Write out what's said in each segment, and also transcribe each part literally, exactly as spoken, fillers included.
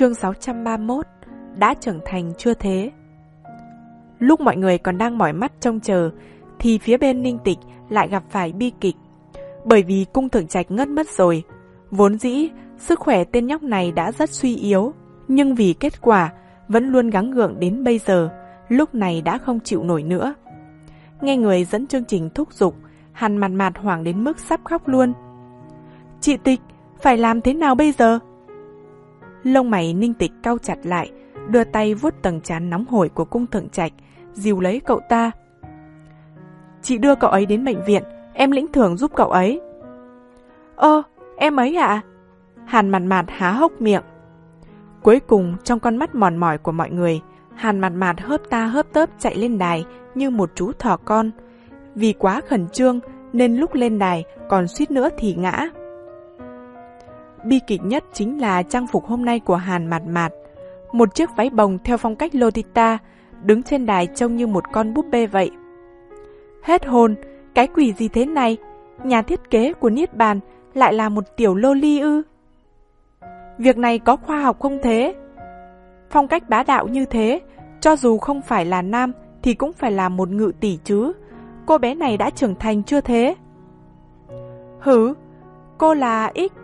Chương sáu trăm ba mươi mốt. Đã trưởng thành chưa thế? Lúc mọi người còn đang mỏi mắt trông chờ, thì phía bên Ninh Tịch lại gặp phải bi kịch. Bởi vì cung thượng trạch ngất mất rồi. Vốn dĩ, sức khỏe tên nhóc này đã rất suy yếu, nhưng vì kết quả vẫn luôn gắng gượng đến bây giờ, lúc này đã không chịu nổi nữa. Nghe người dẫn chương trình thúc giục, hắn mặt mạt hoảng đến mức sắp khóc luôn. Chị Tịch, phải làm thế nào bây giờ? Lông mày Ninh Tịch cau chặt lại, đưa tay vuốt tầng trán nóng hổi của cung thượng trạch, dìu lấy cậu ta. Chị đưa cậu ấy đến bệnh viện, em lĩnh thưởng giúp cậu ấy. Ơ, em ấy ạ? À? Hàn Mạt Mạt há hốc miệng. Cuối cùng, trong con mắt mòn mỏi của mọi người, Hàn Mạt Mạt hớp ta hớp tớp chạy lên đài như một chú thỏ con. Vì quá khẩn trương nên lúc lên đài còn suýt nữa thì ngã. Bi kịch nhất chính là trang phục hôm nay của Hàn Mạt Mạt. Một chiếc váy bồng theo phong cách Lolita, đứng trên đài trông như một con búp bê vậy. Hết hồn, cái quỷ gì thế này? Nhà thiết kế của Niết Bàn lại là một tiểu loli ư? Việc này có khoa học không thế? Phong cách bá đạo như thế, cho dù không phải là nam thì cũng phải là một ngự tỷ chứ. Cô bé này đã trưởng thành chưa thế? Hử, cô là X.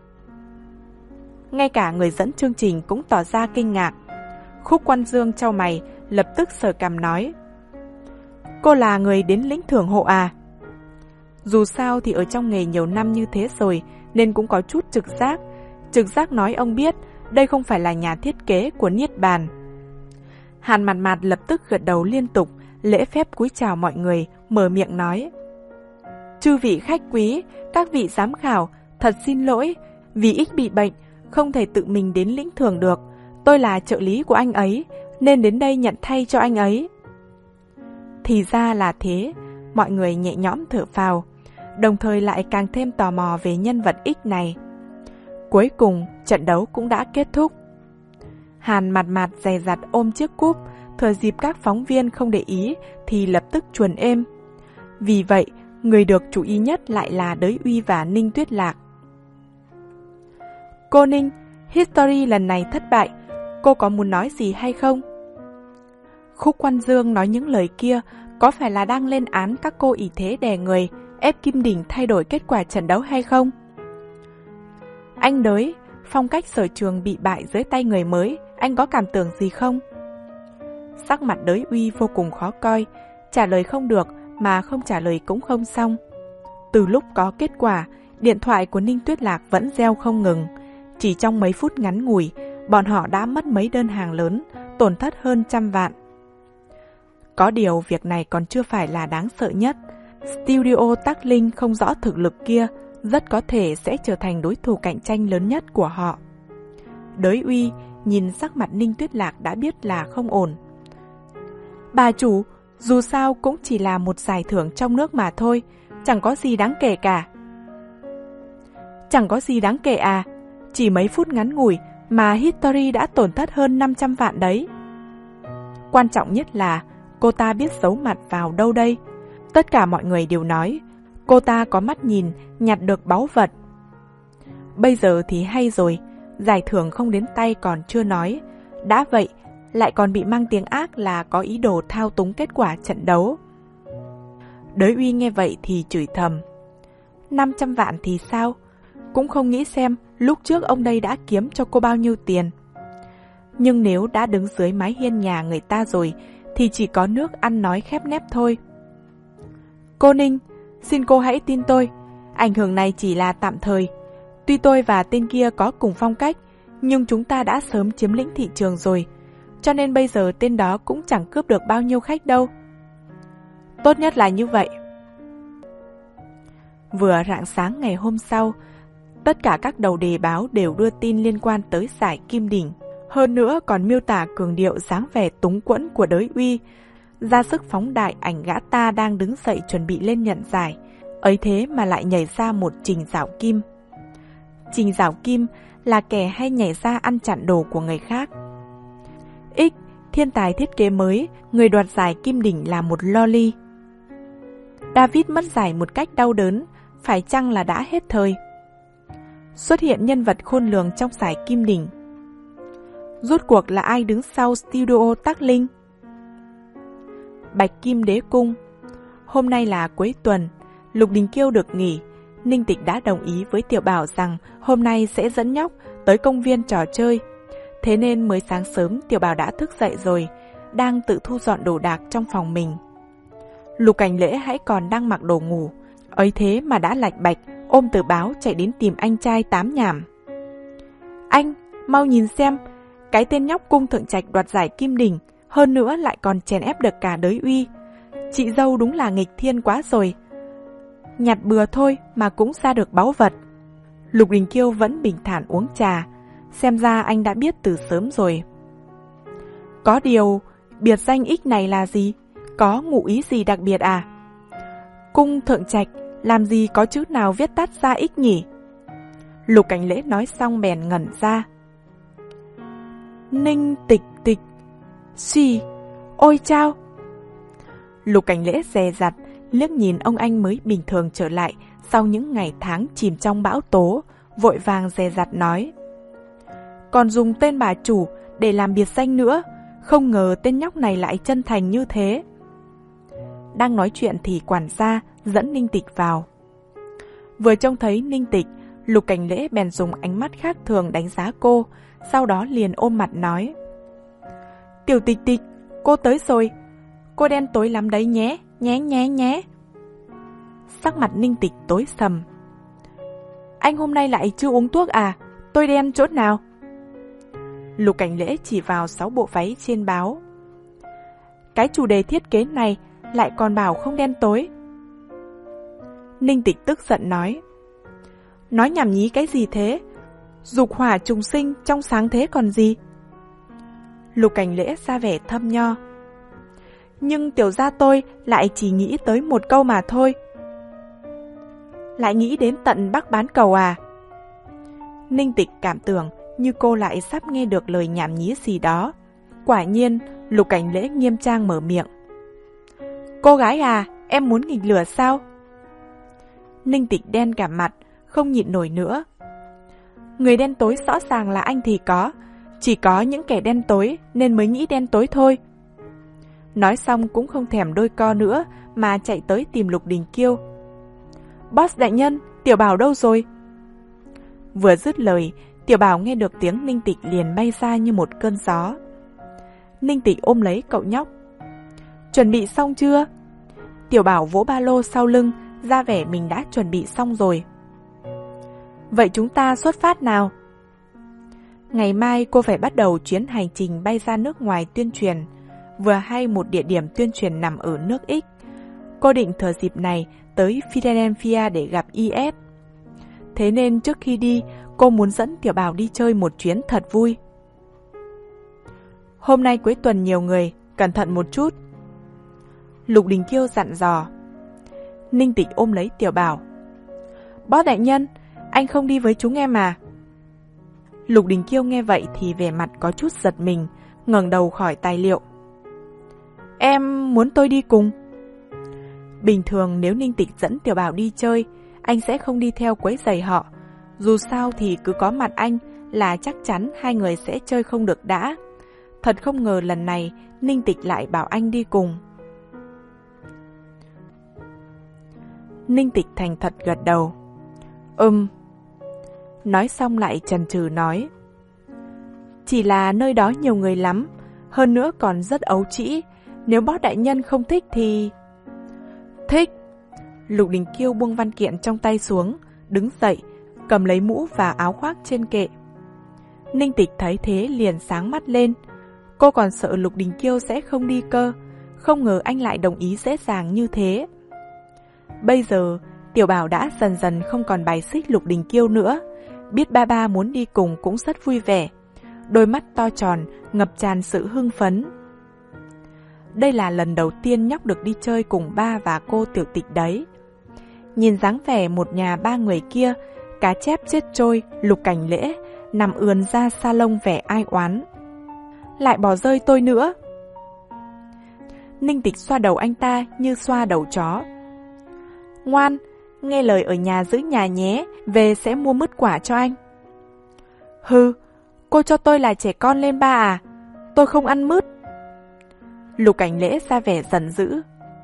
Ngay cả người dẫn chương trình cũng tỏ ra kinh ngạc. Khúc Quan Dương chau mày, lập tức sờ cằm nói. Cô là người đến lĩnh thưởng hộ à? Dù sao thì ở trong nghề nhiều năm như thế rồi, nên cũng có chút trực giác. Trực giác nói ông biết, đây không phải là nhà thiết kế của Niết Bàn. Hàn Mạt Mạt lập tức gật đầu liên tục, lễ phép cúi chào mọi người, mở miệng nói. Chư vị khách quý, các vị giám khảo, thật xin lỗi, vì X bị bệnh, không thể tự mình đến lĩnh thưởng được. Tôi là trợ lý của anh ấy, nên đến đây nhận thay cho anh ấy. Thì ra là thế, mọi người nhẹ nhõm thở phào, đồng thời lại càng thêm tò mò về nhân vật X này. Cuối cùng, trận đấu cũng đã kết thúc. Hàn Mạt Mạt dè dặt ôm chiếc cúp, thừa dịp các phóng viên không để ý thì lập tức chuồn êm. Vì vậy, người được chú ý nhất lại là Đới Uy và Ninh Tuyết Lạc. Cô Ninh, History lần này thất bại, cô có muốn nói gì hay không? Khúc Quan Dương nói những lời kia có phải là đang lên án các cô ỷ thế đè người, ép Kim Đình thay đổi kết quả trận đấu hay không? Anh Đới, phong cách sở trường bị bại dưới tay người mới, anh có cảm tưởng gì không? Sắc mặt Đới Uy vô cùng khó coi, trả lời không được mà không trả lời cũng không xong. Từ lúc có kết quả, điện thoại của Ninh Tuyết Lạc vẫn reo không ngừng. Chỉ trong mấy phút ngắn ngủi, bọn họ đã mất mấy đơn hàng lớn, tổn thất hơn trăm vạn. Có điều việc này còn chưa phải là đáng sợ nhất. Studio Tắc Linh không rõ thực lực kia rất có thể sẽ trở thành đối thủ cạnh tranh lớn nhất của họ. Đới Uy nhìn sắc mặt Ninh Tuyết Lạc đã biết là không ổn. Bà chủ, dù sao cũng chỉ là một giải thưởng trong nước mà thôi, chẳng có gì đáng kể cả. Chẳng có gì đáng kể à? Chỉ mấy phút ngắn ngủi mà History đã tổn thất hơn năm trăm vạn đấy. Quan trọng nhất là cô ta biết giấu mặt vào đâu đây. Tất cả mọi người đều nói cô ta có mắt nhìn, nhặt được báu vật. Bây giờ thì hay rồi, giải thưởng không đến tay còn chưa nói, đã vậy lại còn bị mang tiếng ác là có ý đồ thao túng kết quả trận đấu. Đới Uy nghe vậy thì chửi thầm. năm trăm vạn thì sao? Cũng không nghĩ xem lúc trước ông đây đã kiếm cho cô bao nhiêu tiền. Nhưng nếu đã đứng dưới mái hiên nhà người ta rồi thì chỉ có nước ăn nói khép nép thôi. Cô Ninh, xin cô hãy tin tôi, ảnh hưởng này chỉ là tạm thời. Tuy tôi và tên kia có cùng phong cách, nhưng chúng ta đã sớm chiếm lĩnh thị trường rồi, cho nên bây giờ tên đó cũng chẳng cướp được bao nhiêu khách đâu. Tốt nhất là như vậy. Vừa rạng sáng ngày hôm sau, tất cả các đầu đề báo đều đưa tin liên quan tới giải Kim Đỉnh. Hơn nữa còn miêu tả cường điệu dáng vẻ túng quẫn của Đới Uy, ra sức phóng đại ảnh gã ta đang đứng dậy chuẩn bị lên nhận giải, ấy thế mà lại nhảy ra một Trình Giảo Kim. Trình Giảo Kim là kẻ hay nhảy ra ăn chặn đồ của người khác. X, thiên tài thiết kế mới, người đoạt giải Kim Đỉnh là một loli. David mất giải một cách đau đớn, phải chăng là đã hết thời? Xuất hiện nhân vật khôn lường trong giải Kim Đỉnh. Rốt cuộc là ai đứng sau studio Tắc Linh? Bạch Kim Đế Cung. Hôm nay là cuối tuần, Lục Đình Kiêu được nghỉ. Ninh Tịch đã đồng ý với Tiểu Bảo rằng hôm nay sẽ dẫn nhóc tới công viên trò chơi. Thế nên mới sáng sớm Tiểu Bảo đã thức dậy rồi, đang tự thu dọn đồ đạc trong phòng mình. Lục Cảnh Lễ hãy còn đang mặc đồ ngủ, ấy thế mà đã lạch bạch ôm tờ báo chạy đến tìm anh trai tám nhảm. Anh, mau nhìn xem, cái tên nhóc cung thượng trạch đoạt giải Kim Đỉnh, hơn nữa lại còn chèn ép được cả đới uy. Chị dâu đúng là nghịch thiên quá rồi. Nhặt bừa thôi mà cũng ra được báu vật. Lục Đình Kiêu vẫn bình thản uống trà, xem ra anh đã biết từ sớm rồi. Có điều, biệt danh ích này là gì? Có ngụ ý gì đặc biệt à? Cung thượng trạch, làm gì có chữ nào viết tắt ra ích nhỉ? Lục Cảnh Lễ nói xong bèn ngẩn ra. Ninh Tịch Tịch, xì, ôi chao! Lục Cảnh Lễ dè dặt, liếc nhìn ông anh mới bình thường trở lại sau những ngày tháng chìm trong bão tố, vội vàng dè dặt nói. Còn dùng tên bà chủ để làm biệt danh nữa, không ngờ tên nhóc này lại chân thành như thế. Đang nói chuyện thì quản gia dẫn Ninh Tịch vào. Vừa trông thấy Ninh Tịch, Lục Cảnh Lễ bèn dùng ánh mắt khác thường đánh giá cô, sau đó liền ôm mặt nói. Tiểu Tịch Tịch, cô tới rồi. Cô đen tối lắm đấy nhé, nhé nhé nhé. Sắc mặt Ninh Tịch tối sầm. Anh hôm nay lại chưa uống thuốc à? Tôi đen chỗ nào? Lục Cảnh Lễ chỉ vào sáu bộ váy trên báo. Cái chủ đề thiết kế này lại còn bảo không đen tối. Ninh Tịch tức giận nói. Nói nhảm nhí cái gì thế? Dục hỏa trùng sinh trong sáng thế còn gì? Lục Cảnh Lễ ra vẻ thâm nho. Nhưng tiểu gia tôi lại chỉ nghĩ tới một câu mà thôi. Lại nghĩ đến tận Bắc bán cầu à? Ninh Tịch cảm tưởng như cô lại sắp nghe được lời nhảm nhí gì đó. Quả nhiên, Lục Cảnh Lễ nghiêm trang mở miệng. Cô gái à, em muốn nghịch lửa sao? Ninh Tịch đen cả mặt, không nhịn nổi nữa. Người đen tối rõ ràng là anh thì có, chỉ có những kẻ đen tối nên mới nghĩ đen tối thôi. Nói xong cũng không thèm đôi co nữa mà chạy tới tìm Lục Đình Kiêu. Boss đại nhân, Tiểu Bảo đâu rồi? Vừa dứt lời, Tiểu Bảo nghe được tiếng Ninh Tịch liền bay ra như một cơn gió. Ninh Tịch ôm lấy cậu nhóc. Chuẩn bị xong chưa? Tiểu Bảo vỗ ba lô sau lưng, ra vẻ mình đã chuẩn bị xong rồi. Vậy chúng ta xuất phát nào? Ngày mai cô phải bắt đầu chuyến hành trình bay ra nước ngoài tuyên truyền. Vừa hay một địa điểm tuyên truyền nằm ở nước X. Cô định thừa dịp này tới Philadelphia để gặp i ét. Thế nên trước khi đi, cô muốn dẫn Tiểu Bảo đi chơi một chuyến thật vui. Hôm nay cuối tuần nhiều người, cẩn thận một chút. Lục Đình Kiêu dặn dò. Ninh Tịch ôm lấy Tiểu Bảo. Boss đại nhân, anh không đi với chúng em à? Lục Đình Kiêu nghe vậy thì vẻ mặt có chút giật mình, ngẩng đầu khỏi tài liệu. Em muốn tôi đi cùng. Bình thường nếu Ninh Tịch dẫn Tiểu Bảo đi chơi, anh sẽ không đi theo quấy rầy họ. Dù sao thì cứ có mặt anh là chắc chắn hai người sẽ chơi không được đã. Thật không ngờ lần này Ninh Tịch lại bảo anh đi cùng. Ninh Tịch thành thật gật đầu. Ừm. Nói xong lại chần chừ nói. Chỉ là nơi đó nhiều người lắm, hơn nữa còn rất ấu trĩ. Nếu boss đại nhân không thích thì... Thích. Lục Đình Kiêu buông văn kiện trong tay xuống, đứng dậy, cầm lấy mũ và áo khoác trên kệ. Ninh Tịch thấy thế liền sáng mắt lên. Cô còn sợ Lục Đình Kiêu sẽ không đi cơ, không ngờ anh lại đồng ý dễ dàng như thế. Bây giờ, Tiểu Bảo đã dần dần không còn bài xích Lục Đình Kiêu nữa. Biết ba ba muốn đi cùng cũng rất vui vẻ. Đôi mắt to tròn, ngập tràn sự hưng phấn. Đây là lần đầu tiên nhóc được đi chơi cùng ba và cô Tiểu Tịch đấy. Nhìn dáng vẻ một nhà ba người kia, cá chép chết trôi, Lục Cảnh Lễ nằm ườn ra salon vẻ ai oán. Lại bỏ rơi tôi nữa. Ninh Tịch xoa đầu anh ta như xoa đầu chó. Ngoan, nghe lời ở nhà giữ nhà nhé, về sẽ mua mứt quả cho anh. Hừ, Cô cho tôi là trẻ con lên ba à? Tôi không ăn mứt. Lục Cảnh Lễ ra vẻ giận dữ.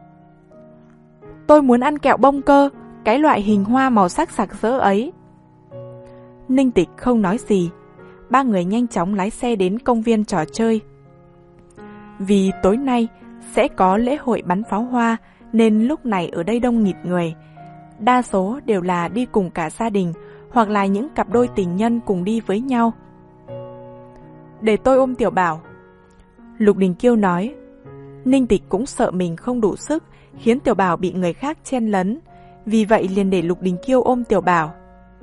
Tôi muốn ăn kẹo bông cơ, cái loại hình hoa màu sắc sặc sỡ ấy. Ninh Tịch không nói gì. Ba người nhanh chóng lái xe đến công viên trò chơi. Vì tối nay sẽ có lễ hội bắn pháo hoa nên lúc này ở đây đông nghịt người. Đa số đều là đi cùng cả gia đình hoặc là những cặp đôi tình nhân cùng đi với nhau. Để tôi ôm Tiểu Bảo. Lục Đình Kiêu nói. Ninh Tịch cũng sợ mình không đủ sức khiến Tiểu Bảo bị người khác chen lấn, vì vậy liền để Lục Đình Kiêu ôm Tiểu Bảo.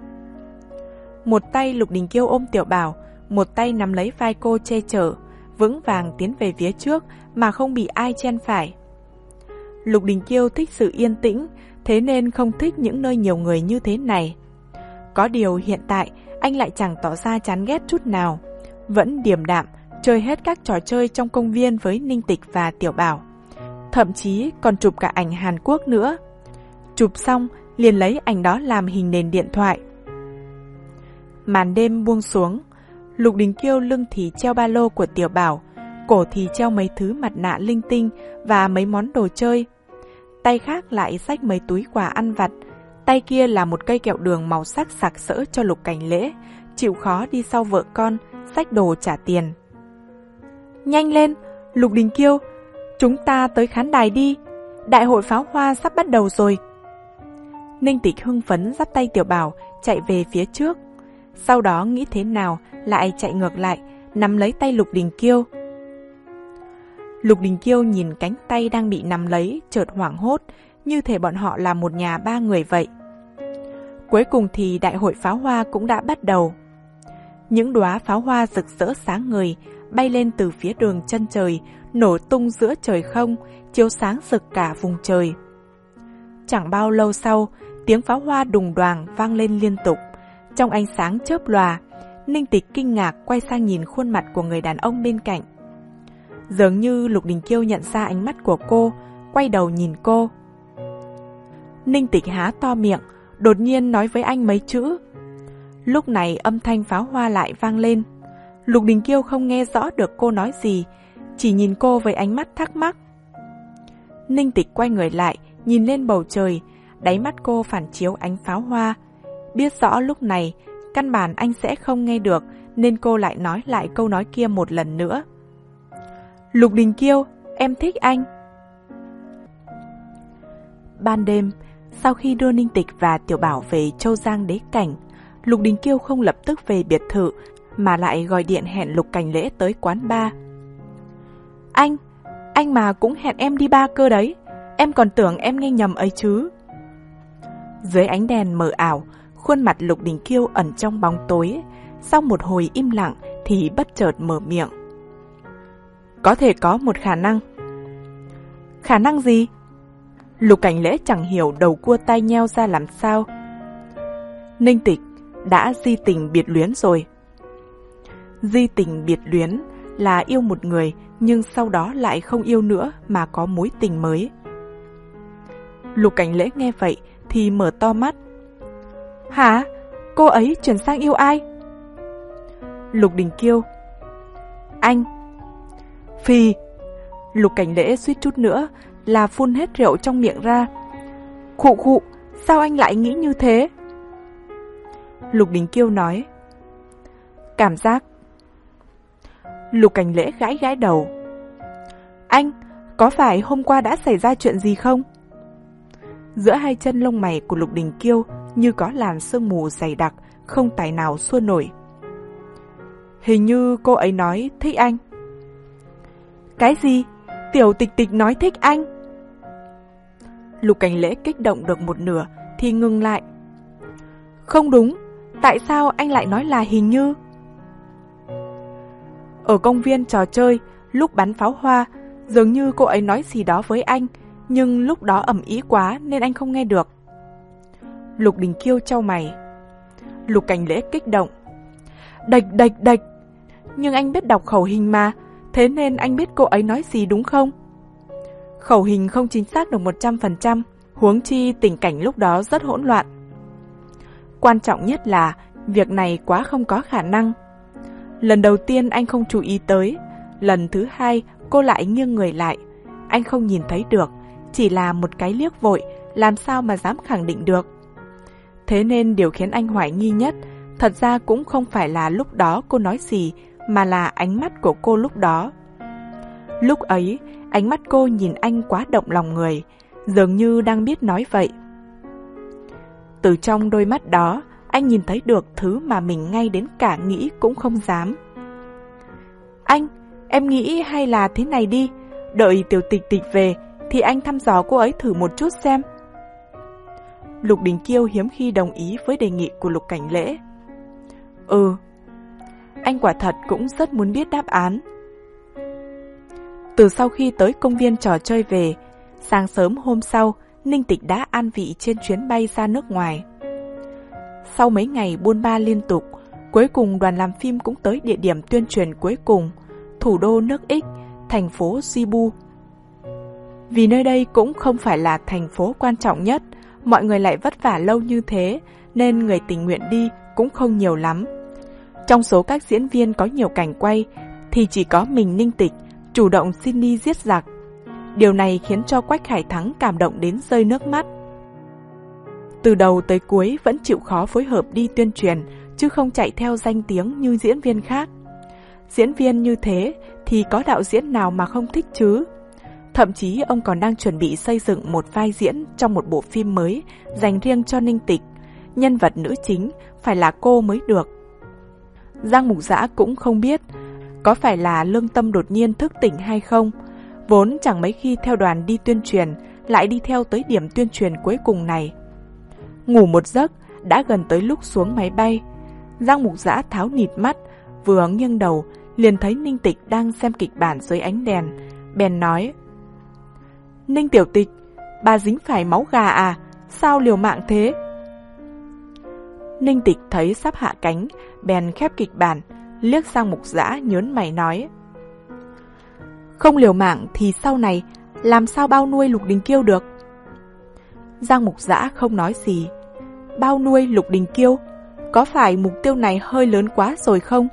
Một tay Lục Đình Kiêu ôm Tiểu Bảo, một tay nắm lấy vai cô che chở, vững vàng tiến về phía trước mà không bị ai chen phải. Lục Đình Kiêu thích sự yên tĩnh, thế nên không thích những nơi nhiều người như thế này. Có điều hiện tại anh lại chẳng tỏ ra chán ghét chút nào, vẫn điềm đạm chơi hết các trò chơi trong công viên với Ninh Tịch và Tiểu Bảo. Thậm chí còn chụp cả ảnh Hàn Quốc nữa. Chụp xong liền lấy ảnh đó làm hình nền điện thoại. Màn đêm buông xuống, Lục Đình Kiêu lưng thì treo ba lô của Tiểu Bảo, cổ thì treo mấy thứ mặt nạ linh tinh và mấy món đồ chơi. Tay khác lại xách mấy túi quà ăn vặt, tay kia là một cây kẹo đường màu sắc sặc sỡ cho Lục Cảnh Lễ, chịu khó đi sau vợ con, xách đồ trả tiền. Nhanh lên, Lục Đình Kiêu, chúng ta tới khán đài đi, đại hội pháo hoa sắp bắt đầu rồi. Ninh Tịch hưng phấn dắt tay Tiểu Bảo chạy về phía trước, sau đó nghĩ thế nào lại chạy ngược lại, nắm lấy tay Lục Đình Kiêu. Lục Đình Kiêu nhìn cánh tay đang bị nắm lấy, chợt hoảng hốt, như thể bọn họ là một nhà ba người vậy. Cuối cùng thì đại hội pháo hoa cũng đã bắt đầu. Những đóa pháo hoa rực rỡ sáng ngời bay lên từ phía đường chân trời, nổ tung giữa trời không, chiếu sáng rực cả vùng trời. Chẳng bao lâu sau, tiếng pháo hoa đùng đoàng vang lên liên tục. Trong ánh sáng chớp lòa, Ninh Tịch kinh ngạc quay sang nhìn khuôn mặt của người đàn ông bên cạnh. Dường như Lục Đình Kiêu nhận ra ánh mắt của cô, quay đầu nhìn cô. Ninh Tịch há to miệng, đột nhiên nói với anh mấy chữ. Lúc này âm thanh pháo hoa lại vang lên. Lục Đình Kiêu không nghe rõ được cô nói gì, chỉ nhìn cô với ánh mắt thắc mắc. Ninh Tịch quay người lại, nhìn lên bầu trời, đáy mắt cô phản chiếu ánh pháo hoa. Biết rõ lúc này, căn bản anh sẽ không nghe được, nên cô lại nói lại câu nói kia một lần nữa. Lục Đình Kiêu, em thích anh. Ban đêm, sau khi đưa Ninh Tịch và Tiểu Bảo về Châu Giang Đế Cảnh, Lục Đình Kiêu không lập tức về biệt thự, mà lại gọi điện hẹn Lục Cảnh Lễ tới quán bar. Anh, anh mà cũng hẹn em đi bar cơ đấy, em còn tưởng em nghe nhầm ấy chứ. Dưới ánh đèn mờ ảo, khuôn mặt Lục Đình Kiêu ẩn trong bóng tối, sau một hồi im lặng thì bất chợt mở miệng. Có thể có một khả năng. Khả năng gì? Lục Cảnh Lễ chẳng hiểu đầu cua tai nheo ra làm sao. Ninh Tịch đã di tình biệt luyến rồi. Di tình biệt luyến là yêu một người nhưng sau đó lại không yêu nữa mà có mối tình mới. Lục Cảnh Lễ nghe vậy thì mở to mắt. Hả? Cô ấy chuyển sang yêu ai? Lục Đình Kiêu. Anh. Phì. Lục Cảnh Lễ suýt chút nữa là phun hết rượu trong miệng ra. Khụ khụ, sao anh lại nghĩ như thế? Lục Đình Kiêu nói. Cảm giác. Lục Cảnh Lễ gãi gãi đầu. Anh, có phải hôm qua đã xảy ra chuyện gì không? Giữa hai chân lông mày của Lục Đình Kiêu như có làn sương mù dày đặc, không tài nào xua nổi. Hình như cô ấy nói thích anh. Cái gì? Tiểu Tịch Tịch nói thích anh? Lục Cảnh Lễ kích động được một nửa thì ngừng lại. Không đúng, tại sao anh lại nói là hình như? Ở công viên trò chơi, lúc bắn pháo hoa, dường như cô ấy nói gì đó với anh, nhưng lúc đó ầm ĩ quá nên anh không nghe được. Lục Đình Kiêu chau mày. Lục Cảnh Lễ kích động. Đạch đạch đạch. Nhưng anh biết đọc khẩu hình mà, thế nên anh biết cô ấy nói gì đúng không? Khẩu hình không chính xác được một trăm phần trăm, huống chi tình cảnh lúc đó rất hỗn loạn. Quan trọng nhất là việc này quá không có khả năng. Lần đầu tiên anh không chú ý tới, lần thứ hai cô lại nghiêng người lại. Anh không nhìn thấy được, chỉ là một cái liếc vội, làm sao mà dám khẳng định được. Thế nên điều khiến anh hoài nghi nhất, thật ra cũng không phải là lúc đó cô nói gì, mà là ánh mắt của cô lúc đó. Lúc ấy, ánh mắt cô nhìn anh quá động lòng người, dường như đang biết nói vậy. Từ trong đôi mắt đó, anh nhìn thấy được thứ mà mình ngay đến cả nghĩ cũng không dám. Anh, em nghĩ hay là thế này đi, đợi Tiểu Tịch Tịch về thì anh thăm dò cô ấy thử một chút xem. Lục Đình Kiêu hiếm khi đồng ý với đề nghị của Lục Cảnh Lễ. Ừ, anh quả thật cũng rất muốn biết đáp án. Từ sau khi tới công viên trò chơi về, sáng sớm hôm sau, Ninh Tịch đã an vị trên chuyến bay ra nước ngoài. Sau mấy ngày buôn ba liên tục, cuối cùng đoàn làm phim cũng tới địa điểm tuyên truyền cuối cùng, thủ đô nước X, thành phố Cebu. Vì nơi đây cũng không phải là thành phố quan trọng nhất, mọi người lại vất vả lâu như thế, nên người tình nguyện đi cũng không nhiều lắm. Trong số các diễn viên có nhiều cảnh quay, thì chỉ có mình Ninh Tịch chủ động xin đi giết giặc. Điều này khiến cho Quách Khải Thắng cảm động đến rơi nước mắt. Từ đầu tới cuối vẫn chịu khó phối hợp đi tuyên truyền, chứ không chạy theo danh tiếng như diễn viên khác. Diễn viên như thế thì có đạo diễn nào mà không thích chứ? Thậm chí ông còn đang chuẩn bị xây dựng một vai diễn trong một bộ phim mới dành riêng cho Ninh Tịch. Nhân vật nữ chính phải là cô mới được. Giang Mục Dã cũng không biết có phải là lương tâm đột nhiên thức tỉnh hay không. Vốn chẳng mấy khi theo đoàn đi tuyên truyền, lại đi theo tới điểm tuyên truyền cuối cùng này. Ngủ một giấc, đã gần tới lúc xuống máy bay. Giang Mục Dã tháo nịt mắt, vừa nghiêng đầu, liền thấy Ninh Tịch đang xem kịch bản dưới ánh đèn. Bèn nói: Ninh Tiểu Tịch, bà dính phải máu gà à? Sao liều mạng thế? Ninh Tịch thấy sắp hạ cánh, bèn khép kịch bản, liếc sang Mục Dã nhớn mày nói: Không liều mạng thì sau này làm sao bao nuôi Lục Đình Kiêu được? Giang Mục Dã không nói gì. Bao nuôi Lục Đình Kiêu? Có phải mục tiêu này hơi lớn quá rồi không?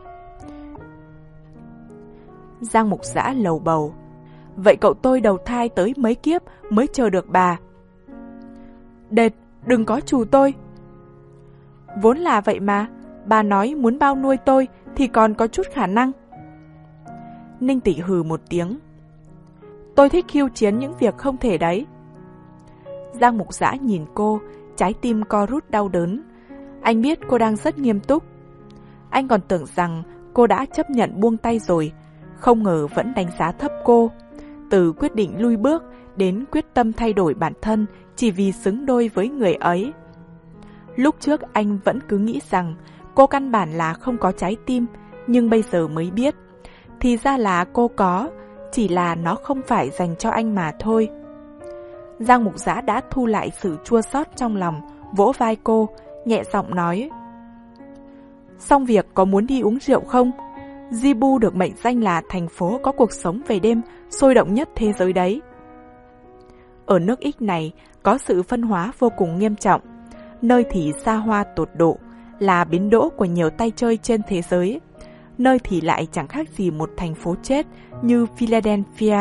Giang Mục Dã lầu bầu: Vậy cậu tôi đầu thai tới mấy kiếp mới chờ được bà. Đệt, đừng có trù tôi. Vốn là vậy mà, bà nói muốn bao nuôi tôi thì còn có chút khả năng. Ninh Tịch hừ một tiếng: Tôi thích khiêu chiến những việc không thể đấy. Giang Mục Dã nhìn cô, trái tim co rút đau đớn. Anh biết cô đang rất nghiêm túc. Anh còn tưởng rằng cô đã chấp nhận buông tay rồi, không ngờ vẫn đánh giá thấp cô. Từ quyết định lui bước đến quyết tâm thay đổi bản thân chỉ vì xứng đôi với người ấy. Lúc trước anh vẫn cứ nghĩ rằng cô căn bản là không có trái tim, nhưng bây giờ mới biết, thì ra là cô có, chỉ là nó không phải dành cho anh mà thôi. Giang Mục Dã đã thu lại sự chua xót trong lòng, vỗ vai cô, nhẹ giọng nói: Xong việc có muốn đi uống rượu không? Cebu được mệnh danh là thành phố có cuộc sống về đêm sôi động nhất thế giới đấy. Ở nước X này có sự phân hóa vô cùng nghiêm trọng, nơi thì xa hoa tột độ, là bến đỗ của nhiều tay chơi trên thế giới, nơi thì lại chẳng khác gì một thành phố chết như Philadelphia.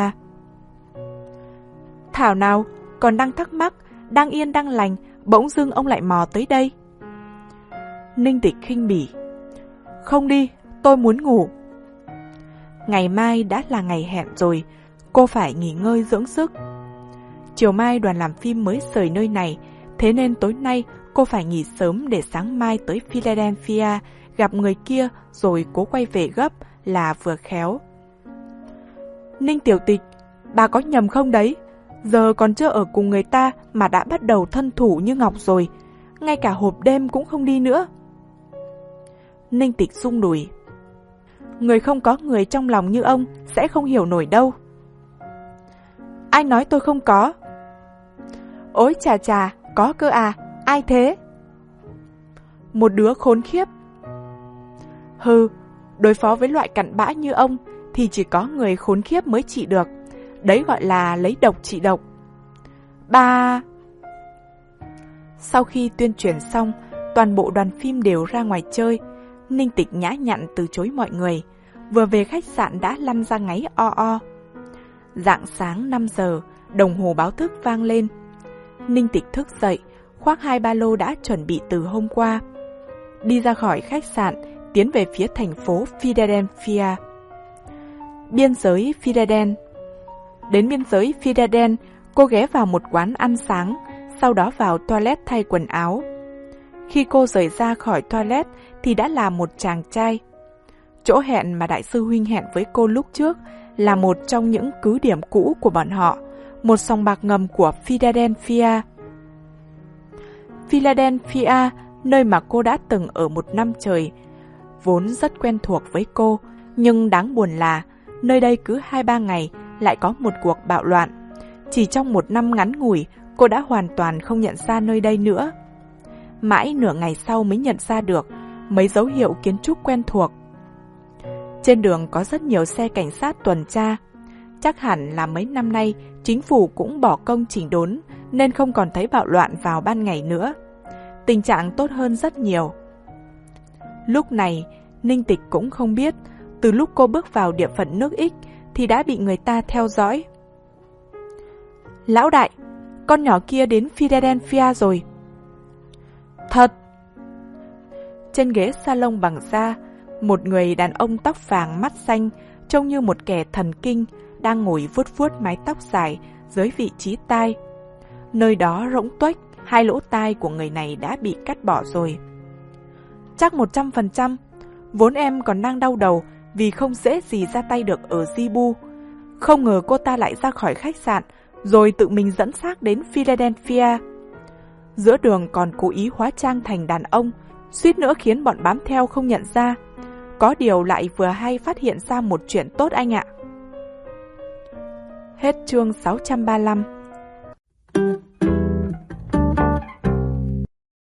Thảo nào, còn đang thắc mắc, đang yên đang lành, bỗng dưng ông lại mò tới đây. Ninh Tịch khinh bỉ: Không đi, tôi muốn ngủ. Ngày mai đã là ngày hẹn rồi, cô phải nghỉ ngơi dưỡng sức. Chiều mai đoàn làm phim mới rời nơi này, thế nên tối nay cô phải nghỉ sớm để sáng mai tới Philadelphia gặp người kia rồi cố quay về gấp là vừa khéo. Ninh Tiểu Tịch, bà có nhầm không đấy? Giờ còn chưa ở cùng người ta mà đã bắt đầu thân thủ như ngọc rồi, ngay cả hộp đêm cũng không đi nữa. Ninh Tịch rung đùi: Người không có người trong lòng như ông sẽ không hiểu nổi đâu. Ai nói tôi không có? Ôi chà chà, có cơ à, ai thế? Một đứa khốn khiếp. Hừ, đối phó với loại cặn bã như ông thì chỉ có người khốn khiếp mới trị được. Đấy gọi là lấy độc trị độc. Ba... Sau khi tuyên truyền xong, toàn bộ đoàn phim đều ra ngoài chơi. Ninh Tịch nhã nhặn từ chối mọi người, vừa về khách sạn đã lăn ra ngáy o o. Rạng sáng năm giờ, đồng hồ báo thức vang lên. Ninh Tịch thức dậy, khoác hai ba lô đã chuẩn bị từ hôm qua. Đi ra khỏi khách sạn, tiến về phía thành phố Philadelphia. Biên giới Philadelphia. Đến biên giới Philadelphia, cô ghé vào một quán ăn sáng, sau đó vào toilet thay quần áo. Khi cô rời ra khỏi toilet thì đã là một chàng trai. Chỗ hẹn mà đại sư huynh hẹn với cô lúc trước là một trong những cứ điểm cũ của bọn họ, một sòng bạc ngầm của Philadelphia. Philadelphia, nơi mà cô đã từng ở một năm trời, vốn rất quen thuộc với cô, nhưng đáng buồn là nơi đây cứ hai ba ngày lại có một cuộc bạo loạn. Chỉ trong một năm ngắn ngủi, cô đã hoàn toàn không nhận ra nơi đây nữa. Mãi nửa ngày sau mới nhận ra được mấy dấu hiệu kiến trúc quen thuộc. Trên đường có rất nhiều xe cảnh sát tuần tra. Chắc hẳn là mấy năm nay chính phủ cũng bỏ công chỉnh đốn nên không còn thấy bạo loạn vào ban ngày nữa. Tình trạng tốt hơn rất nhiều. Lúc này, Ninh Tịch cũng không biết, từ lúc cô bước vào địa phận nước X thì đã bị người ta theo dõi. Lão đại, con nhỏ kia đến Philadelphia rồi. Thật. Trên ghế salon bằng da, một người đàn ông tóc vàng mắt xanh, trông như một kẻ thần kinh, đang ngồi vuốt vuốt mái tóc dài dưới vị trí tai. Nơi đó rỗng tuếch, hai lỗ tai của người này đã bị cắt bỏ rồi. Chắc một trăm phần trăm, vốn em còn đang đau đầu vì không dễ gì ra tay được ở Cebu. Không ngờ cô ta lại ra khỏi khách sạn, rồi tự mình dẫn xác đến Philadelphia. Giữa đường còn cố ý hóa trang thành đàn ông, suýt nữa khiến bọn bám theo không nhận ra. Có điều lại vừa hay phát hiện ra một chuyện tốt anh ạ. Hết chương sáu trăm ba mươi lăm.